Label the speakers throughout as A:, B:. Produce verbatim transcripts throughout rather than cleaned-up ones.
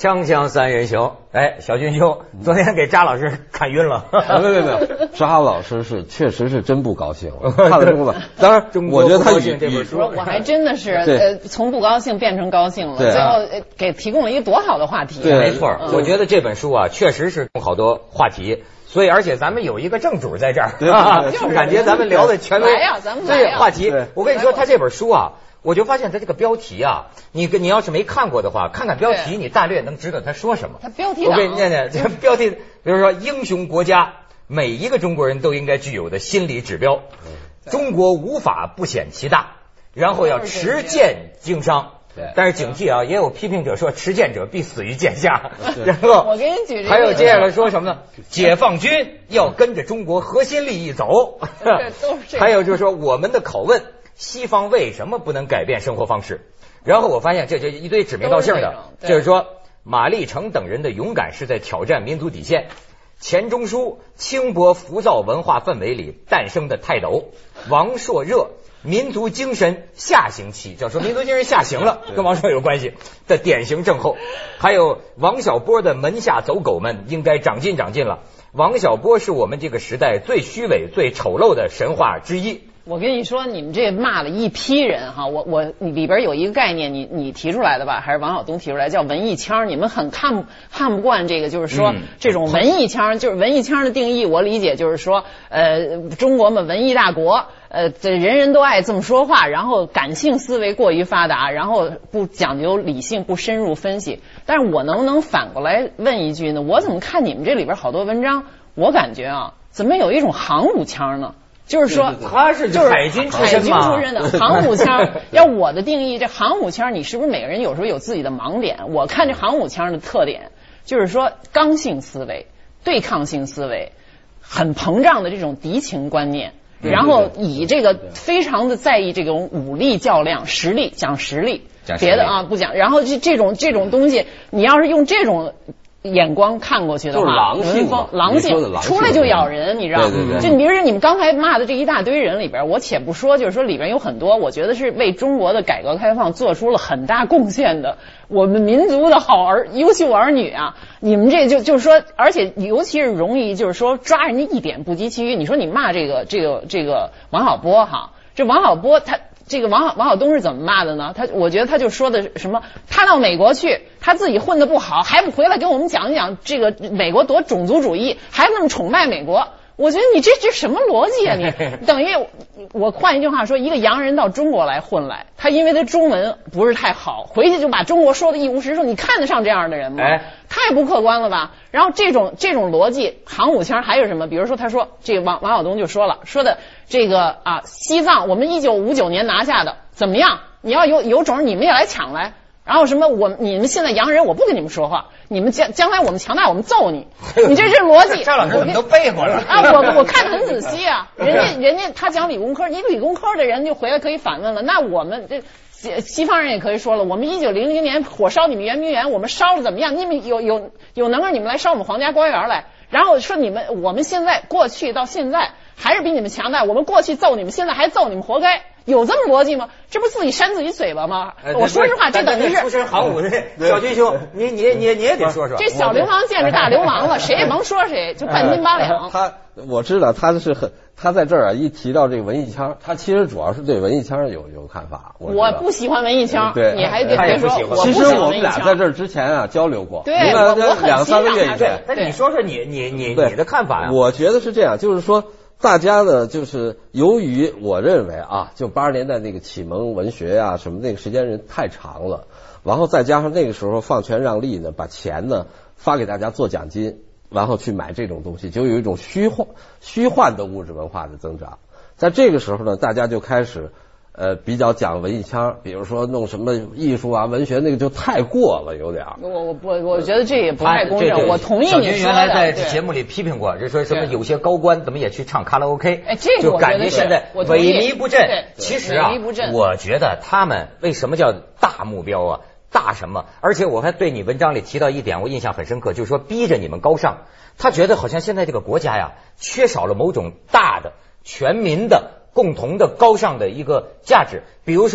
A: 铿锵三人行，哎，小军兄，昨天给扎老师看晕了。
B: 没有没有没有，扎老师是确实是真不高兴，看了中国。当然，我觉得他
A: 这本书，
C: 我还真的是呃从不高兴变成高兴了，最后给提供了一个多好的话题。
A: 对，没错，我觉得这本书啊，确实是好多话题。所以，而且咱们有一个正主在这儿，啊、就感觉咱们聊的全都对话题。我跟你说，他这本书啊，我就发现他这个标题啊，你你要是没看过的话，看看标题，你大略能知道他说什么。
C: 他标题
A: 我给你念念，这标题，比如说英雄国家，每一个中国人都应该具有的心理指标，中国无法不显其大，然后要持剑经商。但是警惕啊，也有批评者说持剑者必死于剑下。然后
C: 我给你举这个，
A: 还有接下来说什么呢？解放军要跟着中国核心利益走。还有就是说我们的拷问，西方为什么不能改变生活方式？然后我发现这就一堆指名道姓的，就是说马立成等人的勇敢是在挑战民族底线。钱钟书轻薄浮躁文化氛围里诞生的泰斗，王朔热民族精神下行期，叫说民族精神下行了，跟王朔有关系的典型症候。还有王小波的门下走狗们应该长进长进了。王小波是我们这个时代最虚伪最丑陋的神话之一。
C: 我跟你说，你们这骂了一批人哈，我我里边有一个概念，你你提出来的吧，还是王晓东提出来，叫文艺腔。你们很看看不惯这个，就是说、嗯、这种文艺腔，就是文艺腔的定义，我理解就是说，呃，中国嘛，文艺大国，呃，这人人都爱这么说话，然后感性思维过于发达，然后不讲究理性，不深入分析。但是我能不能反过来问一句呢？我怎么看你们这里边好多文章，我感觉啊，怎么有一种航母腔呢？就是说，
A: 他是
C: 就是
A: 海军出身
C: 嘛，海军出身的航母腔。要我的定义，这航母腔，你是不是每个人有时候有自己的盲点？我看这航母腔的特点，就是说刚性思维、对抗性思维，很膨胀的这种敌情观念，然后以这个非常的在意这种武力较量、实力讲实力，别的啊不讲。然后这这种这种东西，你要是用这种眼光看过去的话，
B: 就是狼性，
C: 狼性出来就咬人，你知道吗？
B: 对对对，
C: 就你比如说你们刚才骂的这一大堆人里边，我且不说，就是说里边有很多，我觉得是为中国的改革开放做出了很大贡献的，我们民族的好儿优秀儿女啊，你们这就就是说，而且尤其是容易就是说抓人家一点不及其余。你说你骂这个这个这个王小波哈，这王小波他。这个王小王晓东是怎么骂的呢？他我觉得他就说的什么，他到美国去，他自己混得不好，还不回来给我们讲一讲这个美国多种族主义，还那么崇拜美国。我觉得你这这什么逻辑啊？你等于我换一句话说，一个洋人到中国来混来，他因为他中文不是太好，回去就把中国说的一无是处。你看得上这样的人吗？
A: 哎，
C: 太不客观了吧？然后这种这种逻辑，航母腔还有什么？比如说他说这个王王晓东就说了，说的这个啊，西藏我们一九五九年拿下的怎么样？你要有有种你们也来抢来。然后什么我你们现在洋人我不跟你们说话，你们将将来我们强大我们揍你，你这是逻辑。
A: 张老师怎么都背过了
C: 啊？我我看得很仔细啊，人家人家他讲理工科，你理工科的人就回来可以反问了。那我们这西方人也可以说了，我们一九零零年火烧你们圆明园，我们烧了怎么样？你们有有有能耐你们来烧我们皇家花园来，然后说你们我们现在过去到现在还是比你们强大，我们过去揍你们，现在还揍你们，活该。有这么逻辑吗？这不自己扇自己嘴巴吗？
A: 呃、
C: 我说实话，这等于是
A: 出身航母的小军兄，你你你你也得说说。
C: 这小流氓见着大流氓了，谁也甭说谁，就半斤八两。
B: 他我知道他是很，他在这儿啊一提到这个文艺腔，他其实主要是对文艺腔有有看法。我,
C: 我不喜欢文艺腔，
B: 对，
C: 你还得别说。
B: 其实我们俩在这儿之前啊交流过，
C: 对，我我很
B: 两三个月以前。
A: 那你说说你你你你的看法呀？
B: 我觉得是这样，就是说。大家呢，就是由于我认为啊，就八十年代那个启蒙文学啊什么那个时间人太长了，然后再加上那个时候放权让利呢，把钱呢发给大家做奖金，然后去买这种东西，就有一种虚幻虚幻的物质文化的增长。在这个时候呢，大家就开始呃比较讲文艺腔，比如说弄什么艺术啊文学，那个就太过了有点。
C: 我我我我觉得这也不太公正，我同意你说的。
A: 小军原来在节目里批评过，就说什么有些高官怎么也去唱卡拉 OK，
C: 哎，这个
A: 就感觉现在萎靡不振。其实啊，我觉得他们为什么叫大目标啊？大什么？而且我还对你文章里提到一点，我印象很深刻，就是说逼着你们高尚。他觉得好像现在这个国家呀，缺少了某种大的全民的共同的高尚的一个价值。比如说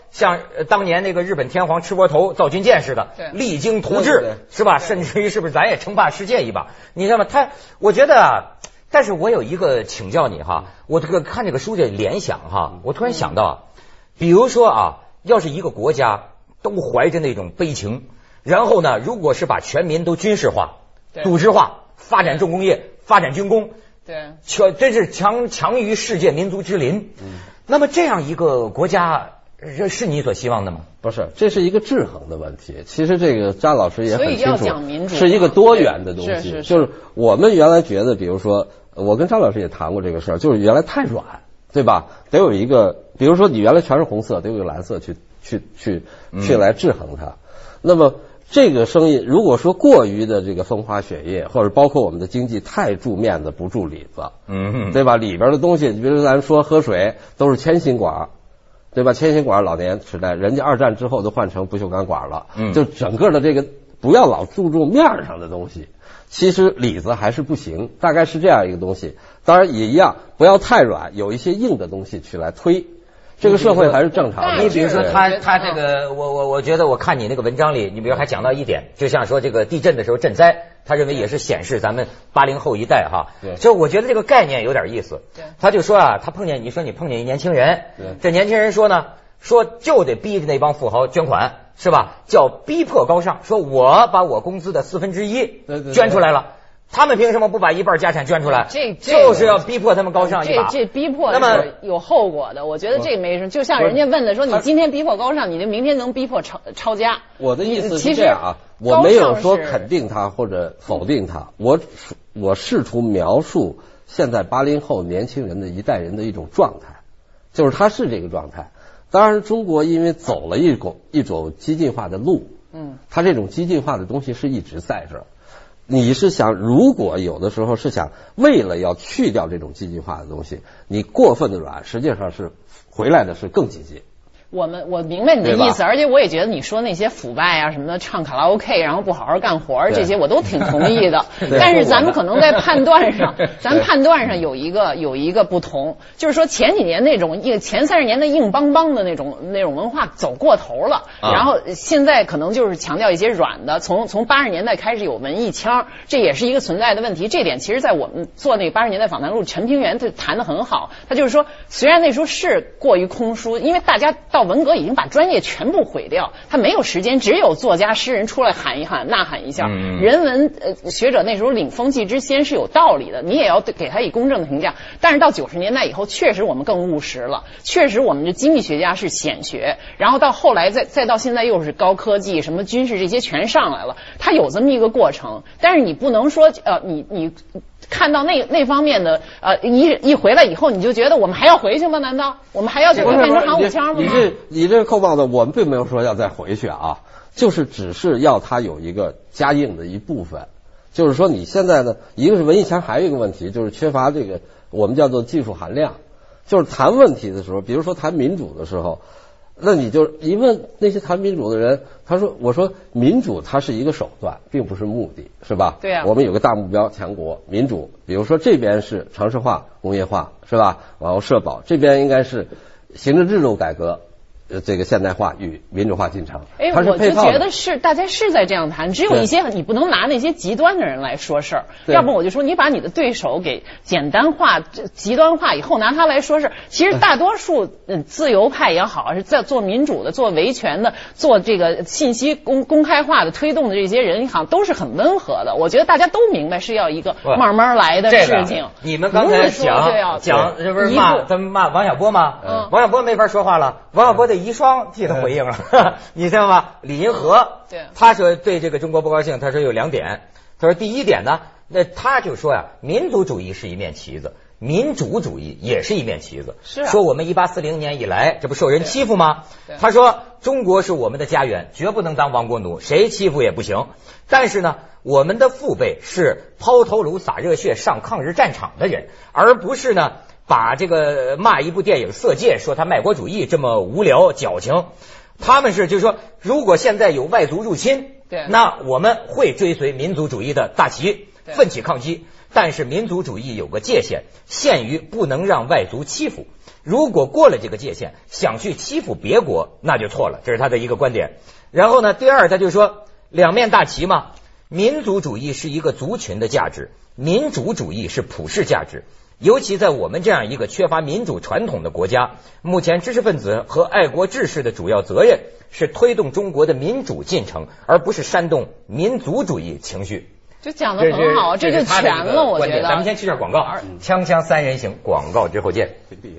A: 像当年那个日本天皇吃窝头造军舰似的，励精图治，是吧？甚至于是不是咱也称霸世界一把？你知道吗？他，我觉得啊，但是我有一个请教你哈，我这个看这个书的联想哈，我突然想到啊，比如说啊，要是一个国家都怀着那种悲情，然后呢，如果是把全民都军事化、组织化，发展重工业，发展军工，
C: 对，
A: 强真是强强于世界民族之林。嗯，那么这样一个国家，是你所希望的吗？
B: 不是，这是一个制衡的问题。其实这个张老师也很清楚，
C: 所以要讲民主，
B: 是一个多元的东西。
C: 是是是，
B: 就是我们原来觉得，比如说，我跟张老师也谈过这个事儿，就是原来太软，对吧？得有一个，比如说你原来全是红色，得有一个蓝色去去去去来制衡它。嗯、那么。这个生意如果说过于的这个风花雪月，或者包括我们的经济太注面子不注里子，嗯，对吧？里边的东西，比如咱说喝水都是铅芯管，对吧？铅芯管老年时代，人家二战之后都换成不锈钢管了，嗯，就整个的这个不要老注重面上的东西，其实里子还是不行，大概是这样一个东西。当然也一样，不要太软，有一些硬的东西去来推。这个社会还是正常的。
A: 你比如说他他这个，我我我觉得我看你那个文章里，你比如还讲到一点，就像说这个地震的时候震灾，他认为也是显示咱们八零后一代哈。对。就我觉得这个概念有点意思。对。他就说啊，他碰见你说你碰见一年轻人，这年轻人说呢，说就得逼着那帮富豪捐款，是吧？叫逼迫高尚，说我把我工资的四分之一捐出来了。他们凭什么不把一半家产捐出来？这就是要逼迫他们高尚一把。
C: 这这逼迫那么有后果的，我觉得这没什么。就像人家问的说，你今天逼迫高尚，你就明天能逼迫抄抄家。
B: 我的意思是这样啊，我没有说肯定他或者否定他，我我试图描述现在八零后年轻人的一代人的一种状态，就是他是这个状态。当然，中国因为走了一种一种激进化的路，嗯，他这种激进化的东西是一直在这儿。你是想，如果有的时候是想为了要去掉这种激进化的东西，你过分的软，实际上是回来的是更激进。
C: 我们我明白你的意思，而且我也觉得你说那些腐败啊什么的，唱卡拉 OK 然后不好好干活这些我都挺同意的。但是咱们可能在判断上，咱判断上有一个有一个不同，就是说前几年那种硬前三十年的硬邦邦的那种那种文化走过头了，啊、然后现在可能就是强调一些软的。从从八十年代开始有文艺腔，这也是一个存在的问题。这点其实在我们做那个八十年代访谈录，陈平原他谈得很好。他就是说，虽然那时候是过于空疏，因为大家到文革已经把专业全部毁掉，他没有时间，只有作家诗人出来喊一喊呐喊一下。嗯、人文呃学者那时候领风气之先是有道理的，你也要给他以公正的评价。但是到九十年代以后，确实我们更务实了，确实我们的经济学家是显学，然后到后来再再到现在又是高科技，什么军事这些全上来了，它有这么一个过程。但是你不能说呃你你看到那那方面的呃一一回来以后，你就觉得我们还要回去吗？难道我们还要就变成航母枪吗？
B: 你这你这扣帽子，我们并没有说要再回去啊，就是只是要它有一个加硬的一部分。就是说你现在呢，一个是文艺腔，还有一个问题就是缺乏这个我们叫做技术含量。就是谈问题的时候，比如说谈民主的时候，那你就一问那些谈民主的人，他说我说民主它是一个手段，并不是目的，是吧？
C: 对啊。
B: 我们有个大目标，强国民主，比如说这边是城市化、工业化，是吧？然后社保，这边应该是行政制度改革。呃，这个现代化与民主化进程，
C: 哎，我就觉得是大家是在这样谈，只有一些你不能拿那些极端的人来说事儿，要不我就说你把你的对手给简单化、极端化以后拿他来说事儿。其实大多数嗯自由派也好，是在做民主的、做维权的、做这个信息公公开化的推动的这些人，好像都是很温和的。我觉得大家都明白是要一个慢慢来的事情。
A: 这个、你们刚才讲讲这不是骂咱们骂王小波吗？嗯，王小波没法说话了，王小波的遗孀替他回应了，嗯、你知道吗？李银河，对，他说对这个中国不高兴，他说有两点，他说第一点呢，那他就说呀，民族主义是一面旗子，民主主义也是一面旗子，是、啊、说我们一八四零年以来，这不受人欺负吗？他说中国是我们的家园，绝不能当亡国奴，谁欺负也不行。但是呢，我们的父辈是抛头颅洒热血上抗日战场的人，而不是呢。把这个骂一部电影《色戒》说他卖国主义这么无聊矫情，他们是就是说，如果现在有外族入侵，对，那我们会追随民族主义的大旗，奋起抗击。但是民族主义有个界限，限于不能让外族欺负。 如果过了这个界限，想去欺负别国，那就错了，这是他的一个观点。然后呢，第二，他就说两面大旗嘛，民族主义是一个族群的价值，民主主义是普世价值。尤其在我们这样一个缺乏民主传统的国家，目前知识分子和爱国志士的主要责任是推动中国的民主进程，而不是煽动民族主义情绪。
C: 就讲得很好，这就全了，我觉得。
A: 咱们先去这广告，锵锵三人行，广告之后见。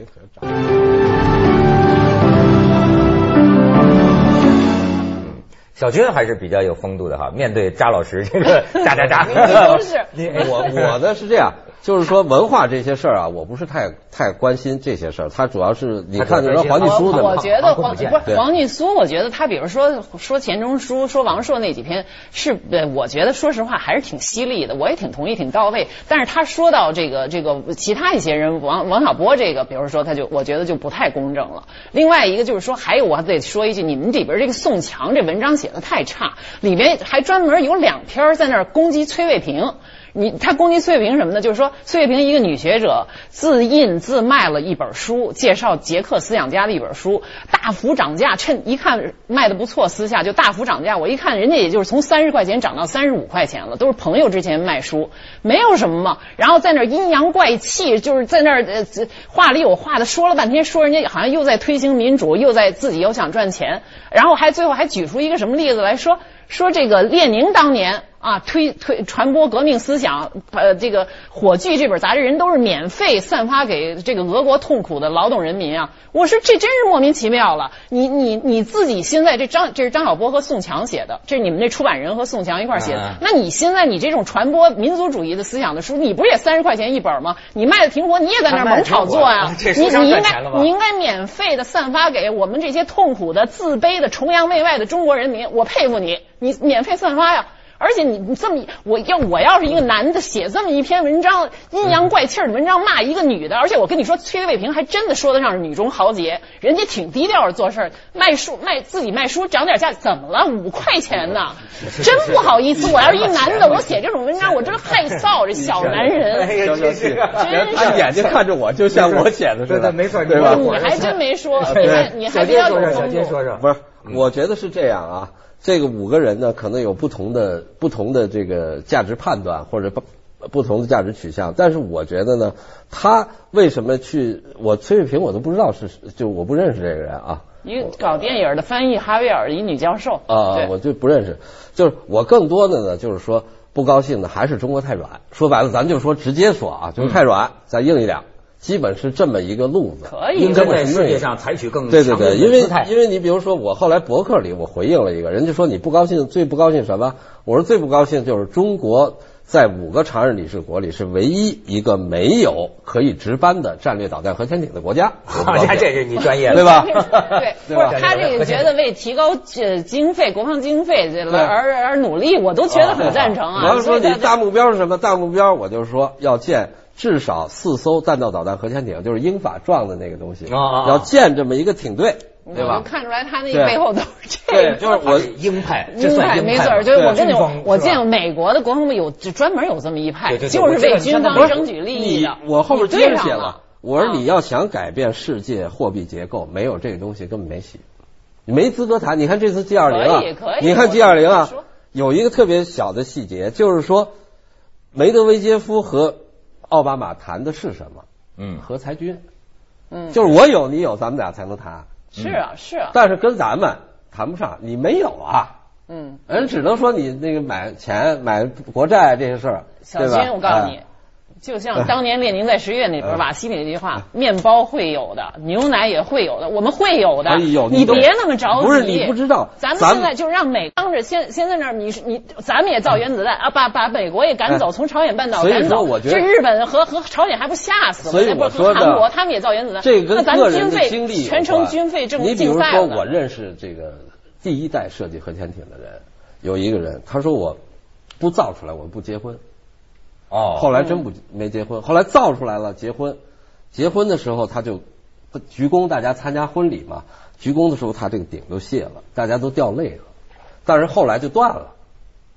A: 小军还是比较有风度的哈，面对扎老师这个扎扎扎，
C: 都是。
B: 我我呢是这样，就是说文化这些事儿啊，我不是太太关心这些事儿，他主要是你看这黄继书的，
C: 我觉得黄不是黄继书，我觉得他比如说说钱钟书、说王朔那几篇是，我觉得说实话还是挺犀利的，我也挺同意，挺到位。但是他说到这个这个其他一些人，王王小波这个，比如说他就我觉得就不太公正了。另外一个就是说，还有我还得说一句，你们里边这个宋强这文章写的太差，里面还专门有两篇在那儿攻击崔卫平。你他攻击崔卫平什么呢？就是说崔卫平一个女学者自印自卖了一本书，介绍捷克思想家的一本书，大幅涨价，趁一看卖的不错，私下就大幅涨价。我一看人家也就是从三十块钱涨到三十五块钱了，都是朋友之前卖书，没有什么嘛。然后在那儿阴阳怪气，就是在那儿呃话里有话的说了半天，说人家好像又在推行民主，又在自己又想赚钱，然后还最后还举出一个什么例子来说。说这个列宁当年啊推推传播革命思想，呃，这个《火炬》这本杂志人都是免费散发给这个俄国痛苦的劳动人民啊！我说这真是莫名其妙了。你你你自己现在这张这是张晓波和宋强写的，这是你们这出版人和宋强一块儿写的。那你现在你这种传播民族主义的思想的书，你不是也三十块钱一本吗？你卖的挺火，你也在那儿猛炒作啊！你你应该你应该免费的散发给我们这些痛苦的、自卑的、崇洋媚外的中国人民，我佩服你。你免费散发呀！而且你你这么，我要我要是一个男的写这么一篇文章，阴阳怪气的文章骂一个女的，而且我跟你说，崔卫平还真的说得上是女中豪杰，人家挺低调的做事，卖书卖自己卖书涨点价，怎么了？五块钱呢？真不好意思，我要是一男的，我写这种文章，我真害臊，这小男人。
B: 哎呀，真是，他眼睛看着我，就像我写的似的，
A: 没错，
B: 对吧？
C: 你还真没说，你还你还比较有风度。
B: 不是，我觉得是这样啊。这个五个人呢，可能有不同的不同的这个价值判断或者不不同的价值取向，但是我觉得呢，他为什么去我崔卫平我都不知道是就我不认识这个人啊，
C: 一个搞电影的翻译哈维尔一女教授
B: 啊，我就不认识，就是我更多的呢就是说不高兴的还是中国太软，说白了咱就说直接说啊，就是太软，再硬一点。基本是这么一个路子，
C: 可以
A: 应该在世界上采取更
B: 对对对，因为因为你比如说我后来博客里我回应了一个人，就说你不高兴，最不高兴什么？我说最不高兴就是中国在五个常任理事国里是唯一一个没有可以值班的战略导弹核潜艇的国家。
A: 好家伙，这是你专业的
B: 对吧？
C: 对，不是他这个觉得为提高呃经费、国防经费这而而努力，我都觉得很赞成啊。
B: 我要说你大目标是什么？大目标我就说要建。至少四艘弹道导弹核潜艇，就是英法撞的那个东西，
A: 哦、
B: 要建这么一个艇队，对吧？
C: 我看出来他那背后都是这
B: 个。对，就是我
A: 鹰派，
C: 鹰派没错，就是我跟你我见美国的国防部有就专门有这么一派，
A: 对对对
C: 就是为军方争取利益的。
B: 我后边接着写了，我说你要想改变世界货币结构，没有这个东西根本没戏，你没资格谈。你看这次 G 二零 啊，你看 G 二零 啊，有一个特别小的细节，就是说梅德韦杰夫和奥巴马谈的是什么？嗯，核裁军。嗯，就是我有你有，咱们俩才能谈。
C: 是啊，是啊。
B: 但是跟咱们谈不上，你没有啊。嗯，人只能说你那个买钱、买国债这些事儿，
C: 小金，我告诉你。就像当年列宁在十月那边瓦西里那句话，面包会有的，牛奶也会有的，我们会有的。你别那么着急。
B: 不是你不知道，
C: 咱们现在就让美当着先先在那儿，你你咱们也造原子弹啊，把把美国也赶走，从朝鲜半岛赶走。这日本和和朝鲜还不吓死？
B: 所以我说
C: 韩国他们也造原子弹。
B: 这跟个人
C: 的
B: 经历
C: 全程军费政
B: 你比如说，我认识这个第一代设计核潜艇的人，有一个人他说我不造出来，我不结婚。
A: 哦，
B: 后来真不没结婚，后来造出来了结婚，结婚的时候他就鞠躬，大家参加婚礼嘛，鞠躬的时候他这个顶都卸了，大家都掉泪了，但是后来就断了，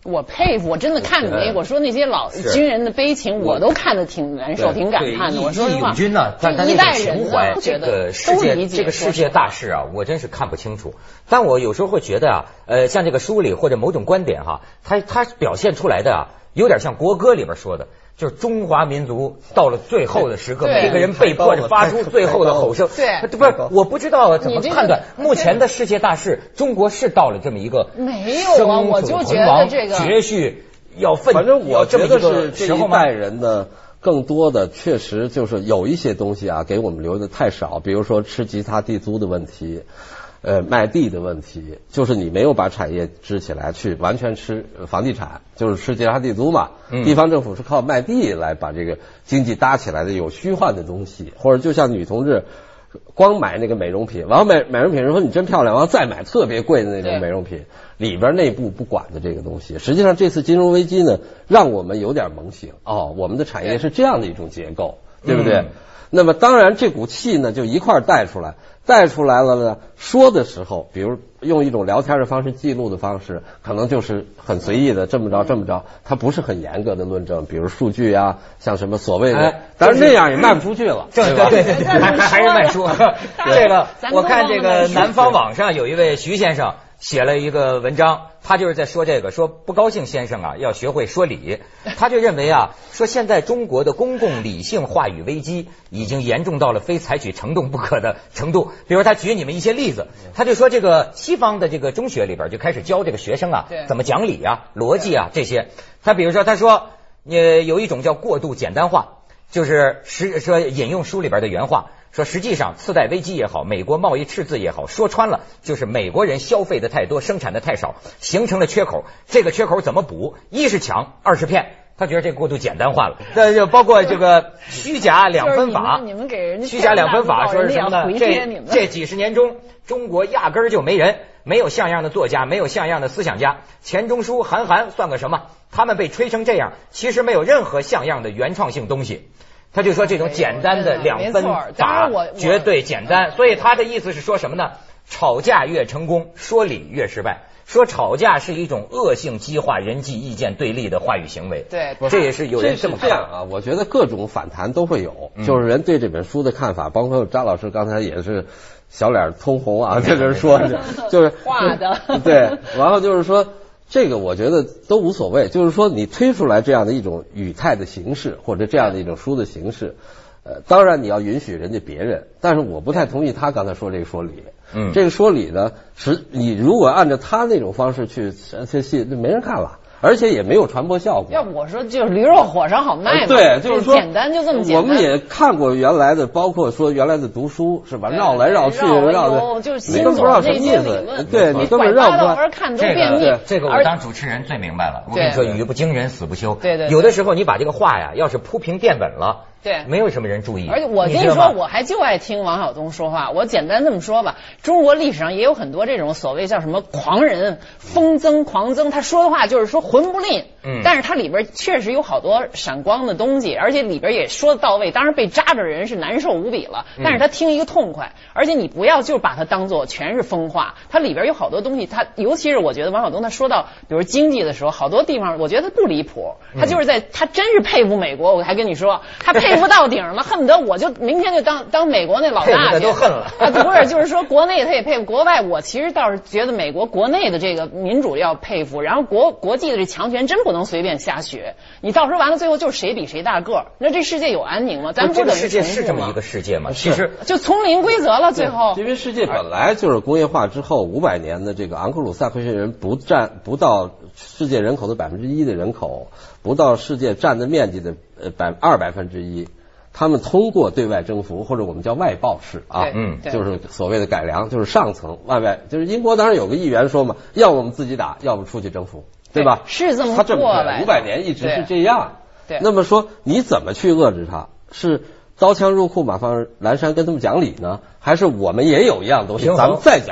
C: 我佩服，我真的看美国说那些老军人的悲情，我都看得挺难受、挺感叹的。我说实话，
A: 义勇军呢，但他那种情怀，这个世界这个世界大事啊，我真是看不清楚。但我有时候会觉得啊，呃，像这个书里或者某种观点哈，它它表现出来的啊，有点像国歌里边说的。就是中华民族到了最后的时刻，每个人被迫着发出最后的吼声。
C: 对，
A: 不是，我不知道怎么判断。目前的世界大事，中国是到了这么一个
C: 没有啊，我就觉得这个
A: 绝续要奋，
B: 反正我觉得是这一代
A: 人
B: 人呢，更多的确实就是有一些东西啊，给我们留的太少，比如说吃吉他地租的问题。呃，卖地的问题，就是你没有把产业支起来，去完全吃房地产，就是吃吉他地租嘛。嗯、地方政府是靠卖地来把这个经济搭起来的，有虚幻的东西，或者就像女同志光买那个美容品，完了美美容品说你真漂亮，完了再买特别贵的那种美容品，里边内部不管的这个东西。实际上这次金融危机呢，让我们有点猛醒，哦，我们的产业是这样的一种结构，对不对？嗯、那么当然这股气呢，就一块带出来。带出来了呢，说的时候，比如用一种聊天的方式、记录的方式，可能就是很随意的这么着这么着，它不是很严格的论证，比如数据啊，像什么所谓的，哎、当然那样也卖不出去了，
A: 对对对对对，还还是卖书。这个我看这个南方网上有一位徐先生写了一个文章，他就是在说这个，说不高兴先生啊要学会说理，他就认为啊，说现在中国的公共理性话语危机已经严重到了非采取行动不可的程度。比如他举你们一些例子，他就说这个西方的这个中学里边就开始教这个学生啊怎么讲理啊、逻辑啊这些。他比如说他说，呃，有一种叫过度简单化，就是实说引用书里边的原话。说实际上次贷危机也好，美国贸易赤字也好，说穿了就是美国人消费的太多，生产的太少，形成了缺口。这个缺口怎么补？一是抢，二是骗。他觉得这个过度简单化了。那就包括这个虚假两分法，
C: 你们给人家
A: 虚假两分法说是什么呢？这这几十年中，中国压根儿就没人，没有像样的作家，没有像样的思想家。钱钟书、韩寒算个什么？他们被吹成这样，其实没有任何像样的原创性东西。他就说这种简单的两分法绝对简单，所以他的意思是说什么呢？吵架越成功，说理越失败。说吵架是一种恶性激化人际意见对立的话语行为。
C: 对，
A: 这也是有人这么
B: 看啊。我觉得各种反弹都会有，嗯、就是人对这本书的看法，包括张老师刚才也是小脸通红啊，在这说着，就是
C: 画的
B: 对，然后就是说。这个我觉得都无所谓，就是说你推出来这样的一种语态的形式，或者这样的一种书的形式，呃，当然你要允许人家别人，但是我不太同意他刚才说这个说理。嗯，这个说理呢，是你如果按照他那种方式去这戏，没人看了。而且也没有传播效果。
C: 要不我说就是驴肉火烧好卖嘛。
B: 对，就是说
C: 简单就这么简单。
B: 我们也看过原来的，包括说原来的读书是吧？绕来绕去绕的，
C: 就是
B: 你都不知道什么意思。对，你根本绕不出来。
C: 这个
A: 这个我当主持人最明白了。我跟你说，语不惊人死不休。
C: 对对。
A: 有的时候你把这个话呀，要是铺平垫稳了。
C: 对，
A: 没有什么人注意。
C: 而且我跟你说，我还就爱听王晓东说话。我简单这么说吧，中国历史上也有很多这种所谓叫什么狂人、疯僧、狂僧，他说的话就是说魂不吝。嗯。但是他里边确实有好多闪光的东西，而且里边也说的到位。当然被扎着人是难受无比了，但是他听一个痛快。而且你不要就把它当做全是疯话，它里边有好多东西，他尤其是我觉得王晓东他说到比如经济的时候，好多地方我觉得他不离谱。他就是在他真是佩服美国，我还跟你说，他佩。佩服到顶了，恨不得我就明天就当当美国那老大去，
A: 都恨了
C: 啊！不是，就是说国内他也佩服，国外我其实倒是觉得美国国内的这个民主要佩服，然后国国际的这强权真不能随便瞎学，你到时候完了最后就是谁比谁大个儿，那这世界有安宁吗？咱们不等于
A: 世界是这么一个世界吗？其实
C: 就丛林规则了，最后
B: 因为世界本来就是工业化之后五百年的这个昂克鲁萨克逊人不占不到世界人口的百分之一的人口，不到世界占的面积的呃百二百分之一。他们通过对外征服，或者我们叫外报式啊，嗯，就是所谓的改良，就是上层外外，就是英国当然有个议员说嘛，要不我们自己打，要不出去征服，对吧？
C: 是这么
B: 他这么五百年一直是这样。
C: 对，
B: 那么说你怎么去遏制他？是刀枪入库，马放蓝山跟他们讲理呢，还是我们也有一样东西，咱们再讲理？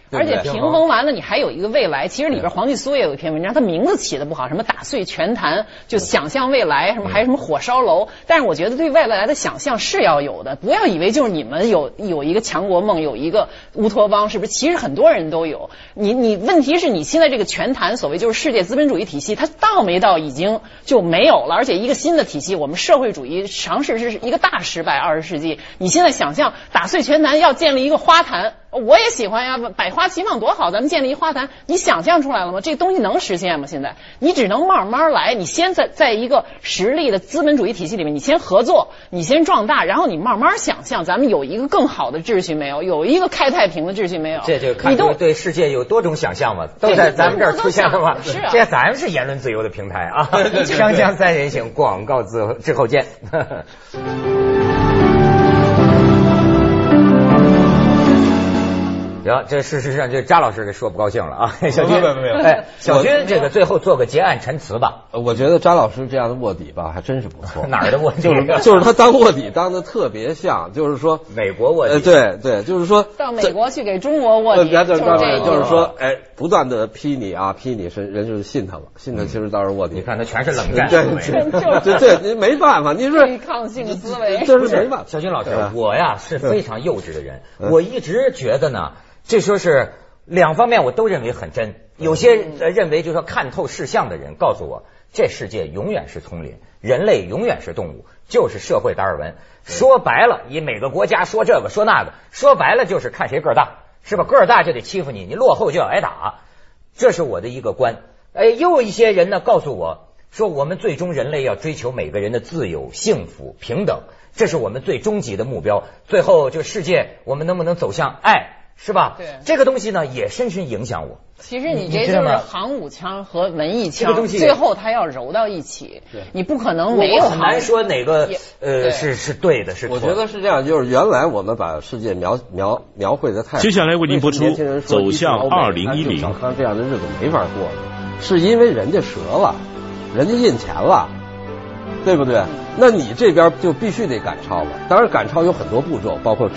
C: 而且平衡完了，你还有一个未来。其实里边黄继苏也有一篇文章，他名字起的不好，什么打碎拳坛，就想象未来，什么还有什么火烧楼。但是我觉得对未来的想象是要有的，不要以为就是你们有有一个强国梦，有一个乌托邦，是不是？其实很多人都有。你你问题是你现在这个拳坛，所谓就是世界资本主义体系，它到没到已经就没有了，而且一个新的体系，我们社会主义尝试是一个大失败。二十世纪，你现在想象打碎拳坛要建立一个花坛。我也喜欢呀，百花齐放多好，咱们建立一花坛，你想象出来了吗？这东西能实现吗？现在你只能慢慢来，你先在在一个实力的资本主义体系里面，你先合作，你先壮大，然后你慢慢想象，咱们有一个更好的秩序没有？有一个开太平的秩序没有？
A: 这就看出对世界有多种想象嘛，都在咱们这儿出现了嘛。
C: 是啊，
A: 这咱们是言论自由的平台啊。锵锵三人行，广告之之后见。行，这事实上这扎老师给说不高兴了啊，小军，
B: 没有没有，
A: 哎，小军这个最后做个结案陈词吧。
B: 我觉得扎老师这样的卧底吧，还真是不错。
A: 哪儿的卧底？
B: 就是就是他当卧底当的特别像，就是说
A: 美国卧底。
B: 呃，对对，就是说
C: 到美国去给中国卧底，
B: 呃、就是
C: 这
B: 就是说，哎，不断的批你啊，批你是人就是信他了，信他其实倒是卧底。
A: 你看他全是冷战，
B: 对对对，你没办法，你说
C: 对抗性思维，
B: 这是没办法。
A: 小军老师，我呀是非常幼稚的人，我一直觉得呢。这说是两方面我都认为很真，有些认为就是说看透事项的人告诉我，这世界永远是丛林，人类永远是动物，就是社会达尔文。说白了，以每个国家说这个说那个，说白了就是看谁个儿大，是吧？个儿大就得欺负你，你落后就要挨打，这是我的一个观。哎，又有一些人呢告诉我说，我们最终人类要追求每个人的自由、幸福、平等，这是我们最终极的目标。最后这世界我们能不能走向爱？是吧？
C: 对，
A: 这个东西呢也深深影响我。
C: 其实你这就是航母枪和文艺枪，
A: 这个东西
C: 最后它要揉到一起。
B: 对，
C: 你不可能没有。
A: 很难说哪个呃是是对的，是错的。
B: 我觉得是这样，就是原来我们把世界描描描绘的太好。
D: 接下来为您播出《走向二零一零》。
B: 他这样的日子没法过了，是因为人家折了，人家印钱了。对不对？那你这边就必须得赶超了。当然，赶超有很多步骤，包括。